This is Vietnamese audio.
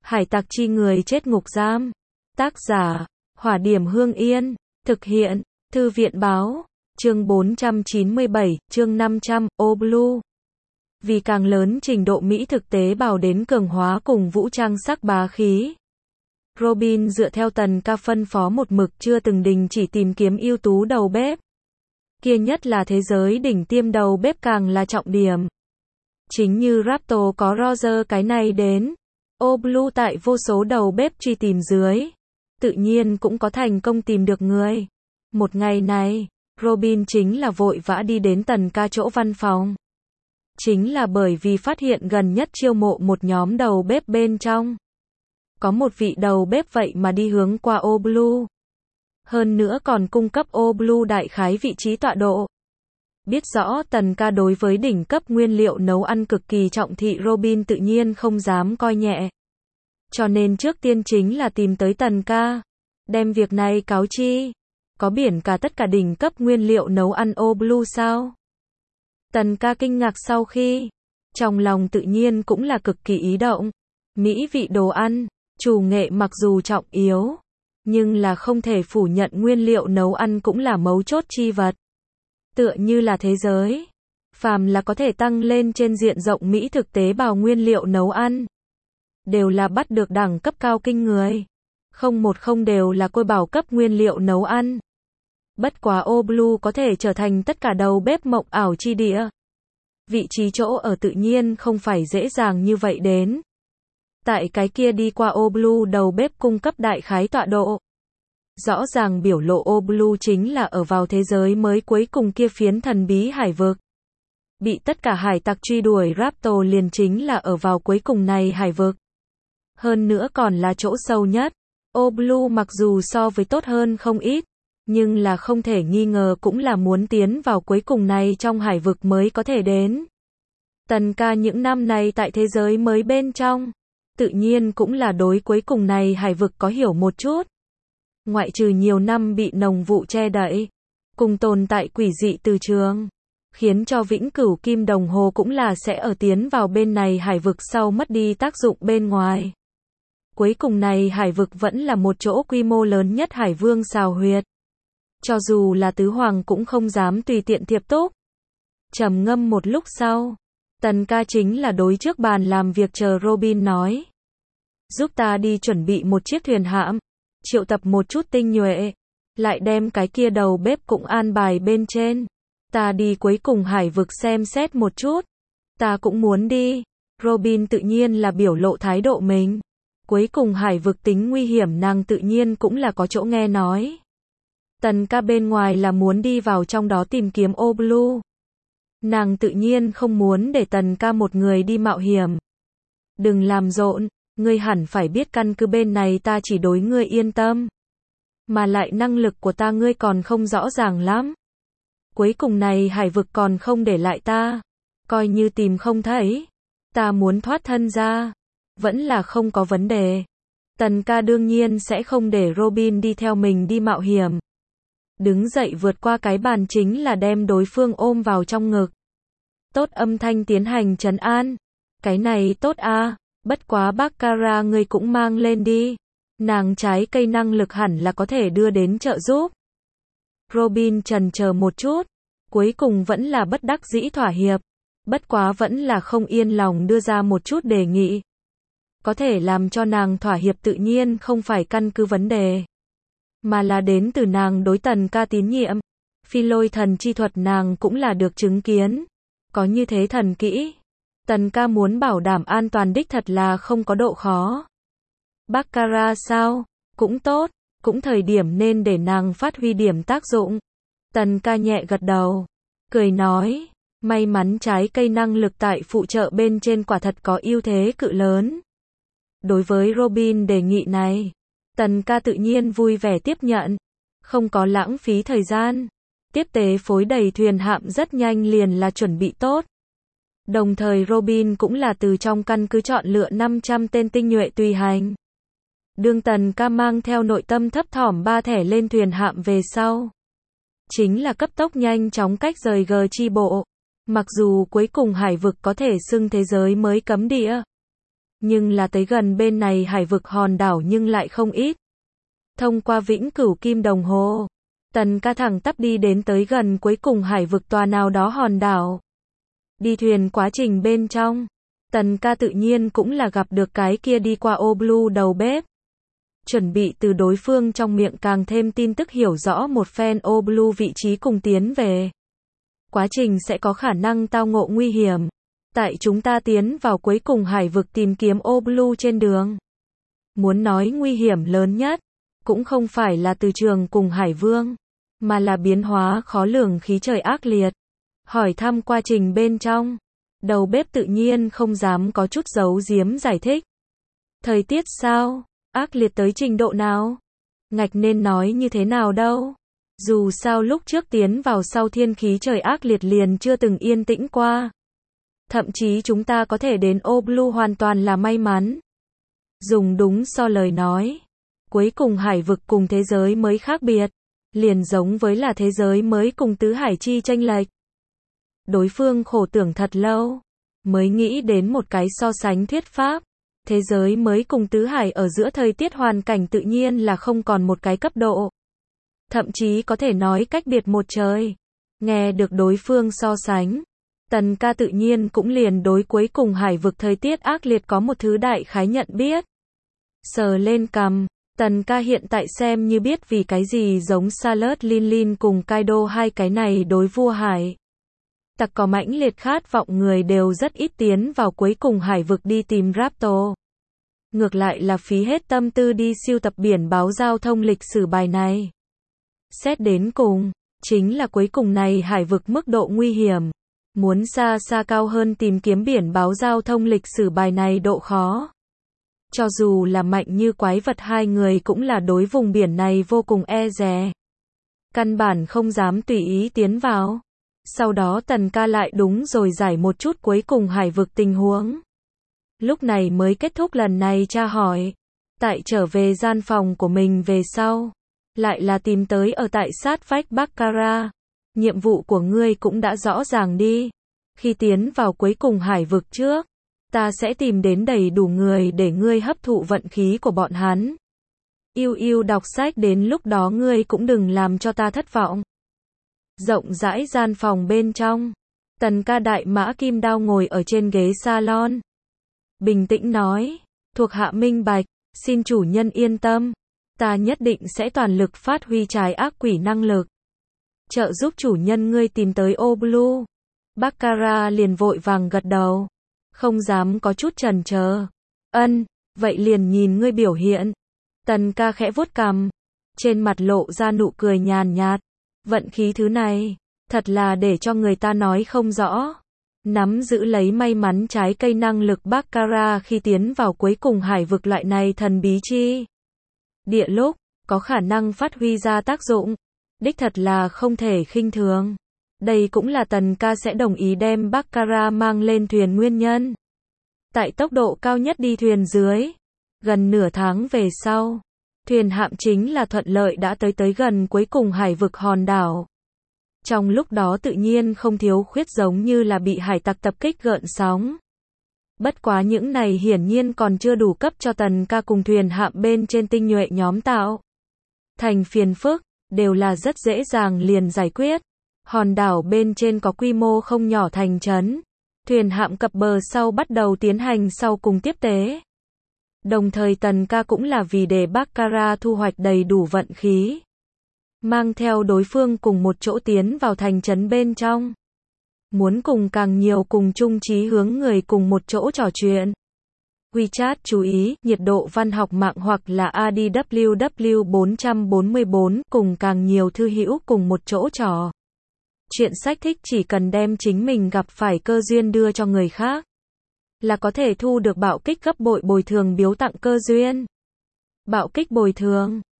Hải tặc chi người chết ngục giam. Tác giả, Hỏa Điểm Hương Yên. Thực hiện, Thư viện báo. Chương 497, chương 500, O-Blue. Vì càng lớn trình độ mỹ thực tế bào đến cường hóa cùng vũ trang sắc bá khí. Robin dựa theo Tần Ca phân phó một mực chưa từng đình chỉ tìm kiếm ưu tú đầu bếp. Kia nhất là thế giới đỉnh tiêm đầu bếp càng là trọng điểm. Chính như Raptor có Roger cái này đến. O-Blue tại vô số đầu bếp truy tìm dưới. Tự nhiên cũng có thành công tìm được người. Một ngày này, Robin chính là vội vã đi đến Tần Ca chỗ văn phòng. Chính là bởi vì phát hiện gần nhất chiêu mộ một nhóm đầu bếp bên trong. Có một vị đầu bếp vậy mà đi hướng qua O-Blue. Hơn nữa còn cung cấp O-Blue đại khái vị trí tọa độ. Biết rõ Tần Ca đối với đỉnh cấp nguyên liệu nấu ăn cực kỳ trọng thị, Robin tự nhiên không dám coi nhẹ. Cho nên trước tiên chính là tìm tới Tần Ca. Đem việc này cáo chi. Có biển cả tất cả đỉnh cấp nguyên liệu nấu ăn O-Blue sao? Tần Ca kinh ngạc sau khi. Trong lòng tự nhiên cũng là cực kỳ ý động. Mỹ vị đồ ăn, chủ nghệ mặc dù trọng yếu. Nhưng là không thể phủ nhận nguyên liệu nấu ăn cũng là mấu chốt chi vật. Tựa như là thế giới. Phàm là có thể tăng lên trên diện rộng mỹ thực tế bào nguyên liệu nấu ăn. Đều là bắt được đẳng cấp cao kinh người. Không đều là côi bảo cấp nguyên liệu nấu ăn. Bất quá O-Blue có thể trở thành tất cả đầu bếp mộng ảo chi địa. Vị trí chỗ ở tự nhiên không phải dễ dàng như vậy đến. Tại cái kia đi qua O-Blue đầu bếp cung cấp đại khái tọa độ. Rõ ràng biểu lộ O-Blue chính là ở vào thế giới mới cuối cùng kia phiến thần bí hải vực. Bị tất cả hải tặc truy đuổi Raptor liền chính là ở vào cuối cùng này hải vực. Hơn nữa còn là chỗ sâu nhất. O-Blue mặc dù so với tốt hơn không ít, nhưng là không thể nghi ngờ cũng là muốn tiến vào cuối cùng này trong hải vực mới có thể đến. Tần Ca những năm này tại thế giới mới bên trong, tự nhiên cũng là đối cuối cùng này hải vực có hiểu một chút. Ngoại trừ nhiều năm bị nồng vụ che đậy, cùng tồn tại quỷ dị từ trường, khiến cho vĩnh cửu kim đồng hồ cũng là sẽ ở tiến vào bên này hải vực sau mất đi tác dụng bên ngoài. Cuối cùng này hải vực vẫn là một chỗ quy mô lớn nhất hải vương xào huyệt. Cho dù là tứ hoàng cũng không dám tùy tiện thiệp túc. Trầm ngâm một lúc sau, Tần Ca chính là đối trước bàn làm việc chờ Robin nói. Giúp ta đi chuẩn bị một chiếc thuyền hạm, triệu tập một chút tinh nhuệ, lại đem cái kia đầu bếp cũng an bài bên trên. Ta đi cuối cùng hải vực xem xét một chút. Ta cũng muốn đi. Robin tự nhiên là biểu lộ thái độ mình. Cuối cùng hải vực tính nguy hiểm nàng tự nhiên cũng là có chỗ nghe nói. Tần Ca bên ngoài là muốn đi vào trong đó tìm kiếm O-Blue. Nàng tự nhiên không muốn để Tần Ca một người đi mạo hiểm. Đừng làm rộn, ngươi hẳn phải biết căn cứ bên này ta chỉ đối ngươi yên tâm. Mà lại năng lực của ta ngươi còn không rõ ràng lắm. Cuối cùng này hải vực còn không để lại ta. Coi như tìm không thấy. Ta muốn thoát thân ra. Vẫn là không có vấn đề. Tần Ca đương nhiên sẽ không để Robin đi theo mình đi mạo hiểm. Đứng dậy vượt qua cái bàn chính là đem đối phương ôm vào trong ngực. Tốt âm thanh tiến hành trấn an. Cái này tốt à, bất quá Baccarat ngươi cũng mang lên đi. Nàng trái cây năng lực hẳn là có thể đưa đến trợ giúp. Robin chần chờ một chút. Cuối cùng vẫn là bất đắc dĩ thỏa hiệp. Bất quá vẫn là không yên lòng đưa ra một chút đề nghị. Có thể làm cho nàng thỏa hiệp tự nhiên không phải căn cứ vấn đề. Mà là đến từ nàng đối Tần Ca tín nhiệm. Phi lôi thần chi thuật nàng cũng là được chứng kiến. Có như thế thần kỹ. Tần Ca muốn bảo đảm an toàn đích thật là không có độ khó. Baccarat sao? Cũng tốt. Cũng thời điểm nên để nàng phát huy điểm tác dụng. Tần Ca nhẹ gật đầu. Cười nói. May mắn trái cây năng lực tại phụ trợ bên trên quả thật có ưu thế cự lớn. Đối với Robin đề nghị này, Tần Ca tự nhiên vui vẻ tiếp nhận. Không có lãng phí thời gian. Tiếp tế phối đầy thuyền hạm rất nhanh liền là chuẩn bị tốt. Đồng thời Robin cũng là từ trong căn cứ chọn lựa 500 tên tinh nhuệ tùy hành. Đương Tần Ca mang theo nội tâm thấp thỏm 3 thẻ lên thuyền hạm về sau. Chính là cấp tốc nhanh chóng cách rời G chi bộ. Mặc dù cuối cùng hải vực có thể xưng thế giới mới cấm địa. Nhưng là tới gần bên này hải vực hòn đảo nhưng lại không ít. Thông qua vĩnh cửu kim đồng hồ, Tần ca thẳng tắp đi đến tới gần cuối cùng hải vực tòa nào đó hòn đảo. Đi thuyền quá trình bên trong, Tần ca tự nhiên cũng là gặp được cái kia đi qua Oblu đầu bếp. Chuẩn bị từ đối phương trong miệng càng thêm tin tức hiểu rõ một phen Oblu vị trí cùng tiến về. Quá trình sẽ có khả năng tao ngộ nguy hiểm. Tại chúng ta tiến vào cuối cùng hải vực tìm kiếm Oblu trên đường. Muốn nói nguy hiểm lớn nhất, cũng không phải là từ trường cùng Hải Vương, mà là biến hóa khó lường khí trời ác liệt. Hỏi thăm quá trình bên trong, đầu bếp tự nhiên không dám có chút giấu giếm giải thích. Thời tiết sao? Ác liệt tới trình độ nào? Ngạch nên nói như thế nào đâu? Dù sao lúc trước tiến vào sau thiên khí trời ác liệt liền chưa từng yên tĩnh qua. Thậm chí chúng ta có thể đến Oblu hoàn toàn là may mắn. Dùng đúng so lời nói. Cuối cùng hải vực cùng thế giới mới khác biệt. Liền giống với là thế giới mới cùng tứ hải chi chênh lệch. Đối phương khổ tưởng thật lâu. Mới nghĩ đến một cái so sánh thuyết pháp. Thế giới mới cùng tứ hải ở giữa thời tiết hoàn cảnh tự nhiên là không còn một cái cấp độ. Thậm chí có thể nói cách biệt một trời. Nghe được đối phương so sánh. Tần ca tự nhiên cũng liền đối cuối cùng hải vực thời tiết ác liệt có một thứ đại khái nhận biết. Sờ lên cằm, Tần ca hiện tại xem như biết vì cái gì giống Salad Lin cùng Kaido hai cái này đối vua hải. Tặc có mãnh liệt khát vọng người đều rất ít tiến vào cuối cùng hải vực đi tìm Raptor. Ngược lại là phí hết tâm tư đi siêu tập biển báo giao thông lịch sử bài này. Xét đến cùng, chính là cuối cùng này hải vực mức độ nguy hiểm. Muốn xa xa cao hơn tìm kiếm biển báo giao thông lịch sử bài này độ khó. Cho dù là mạnh như quái vật hai người cũng là đối vùng biển này vô cùng e dè. Căn bản không dám tùy ý tiến vào. Sau đó Tần ca lại đúng rồi giải một chút cuối cùng hải vực tình huống. Lúc này mới kết thúc lần này tra hỏi. Tại trở về gian phòng của mình về sau. Lại là tìm tới ở tại sát vách Baccarat. Nhiệm vụ của ngươi cũng đã rõ ràng đi. Khi tiến vào cuối cùng hải vực trước, ta sẽ tìm đến đầy đủ người để ngươi hấp thụ vận khí của bọn hắn. Yêu yêu đọc sách đến lúc đó ngươi cũng đừng làm cho ta thất vọng. Rộng rãi gian phòng bên trong, Tần ca đại mã kim đao ngồi ở trên ghế salon. Bình tĩnh nói, thuộc hạ minh bạch, xin chủ nhân yên tâm. Ta nhất định sẽ toàn lực phát huy trái ác quỷ năng lực. Trợ giúp chủ nhân ngươi tìm tới Oblu. Baccarat liền vội vàng gật đầu. Không dám có chút chần chờ. Ân, vậy liền nhìn ngươi biểu hiện. Tần ca khẽ vuốt cằm. Trên mặt lộ ra nụ cười nhàn nhạt. Vận khí thứ này, thật là để cho người ta nói không rõ. Nắm giữ lấy may mắn trái cây năng lực Baccarat khi tiến vào cuối cùng hải vực loại này thần bí chi. Địa lúc, có khả năng phát huy ra tác dụng. Đích thật là không thể khinh thường. Đây cũng là Tần ca sẽ đồng ý đem Baccarat mang lên thuyền nguyên nhân. Tại tốc độ cao nhất đi thuyền dưới. Gần nửa tháng về sau, thuyền hạm chính là thuận lợi đã tới gần cuối cùng hải vực hòn đảo. Trong lúc đó tự nhiên không thiếu khuyết giống như là bị hải tặc tập kích gợn sóng. Bất quá những này hiển nhiên còn chưa đủ cấp cho Tần ca cùng thuyền hạm bên trên tinh nhuệ nhóm tạo thành phiền phức, đều là rất dễ dàng liền giải quyết. Hòn đảo bên trên có quy mô không nhỏ thành trấn. Thuyền hạm cập bờ sau bắt đầu tiến hành sau cùng tiếp tế. Đồng thời Tần ca cũng là vì để Baccarat thu hoạch đầy đủ vận khí. Mang theo đối phương cùng một chỗ tiến vào thành trấn bên trong. Muốn cùng càng nhiều cùng chung chí hướng người cùng một chỗ trò chuyện. WeChat chú ý, nhiệt độ văn học mạng hoặc là ADWW 444 cùng càng nhiều thư hữu cùng một chỗ trò chuyện sách thích chỉ cần đem chính mình gặp phải cơ duyên đưa cho người khác. Là có thể thu được bạo kích gấp bội bồi thường biếu tặng cơ duyên. Bạo kích bồi thường,